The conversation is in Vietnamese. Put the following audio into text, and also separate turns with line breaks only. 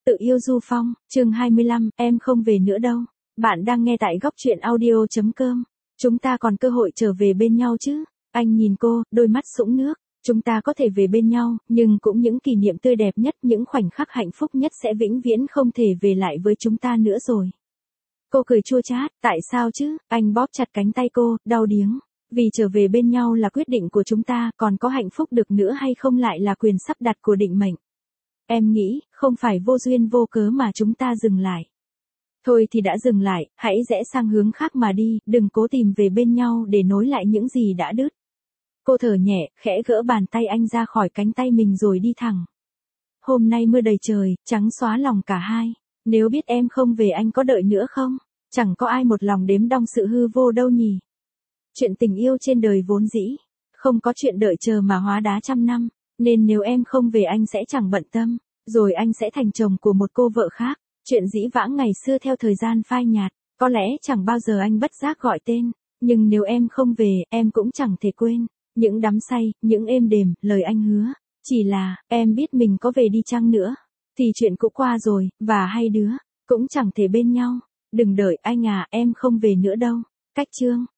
Tự yêu Du Phong, chương 25, em không về nữa đâu. Bạn đang nghe tại góc truyện audio.com. Chúng ta còn cơ hội trở về bên nhau chứ? Anh nhìn cô, đôi mắt sũng nước. Chúng ta có thể về bên nhau, nhưng cũng những kỷ niệm tươi đẹp nhất, những khoảnh khắc hạnh phúc nhất sẽ vĩnh viễn không thể về lại với chúng ta nữa rồi. Cô cười chua chát, tại sao chứ? Anh bóp chặt cánh tay cô, đau điếng. Vì trở về bên nhau là quyết định của chúng ta, còn có hạnh phúc được nữa hay không lại là quyền sắp đặt của định mệnh. Em nghĩ, không phải vô duyên vô cớ mà chúng ta dừng lại. Thôi thì đã dừng lại, hãy rẽ sang hướng khác mà đi, đừng cố tìm về bên nhau để nối lại những gì đã đứt. Cô thở nhẹ, khẽ gỡ bàn tay anh ra khỏi cánh tay mình rồi đi thẳng. Hôm nay mưa đầy trời, trắng xóa lòng cả hai. Nếu biết em không về anh có đợi nữa không? Chẳng có ai một lòng đếm đong sự hư vô đâu nhỉ. Chuyện tình yêu trên đời vốn dĩ, không có chuyện đợi chờ mà hóa đá trăm năm. Nên nếu em không về anh sẽ chẳng bận tâm, rồi anh sẽ thành chồng của một cô vợ khác. Chuyện dĩ vãng ngày xưa theo thời gian phai nhạt, có lẽ chẳng bao giờ anh bất giác gọi tên. Nhưng nếu em không về, em cũng chẳng thể quên. Những đắm say, những êm đềm, lời anh hứa. Chỉ là, em biết mình có về đi chăng nữa, thì chuyện cũ qua rồi, và hai đứa, cũng chẳng thể bên nhau. Đừng đợi anh à, em không về nữa đâu. Cách chương.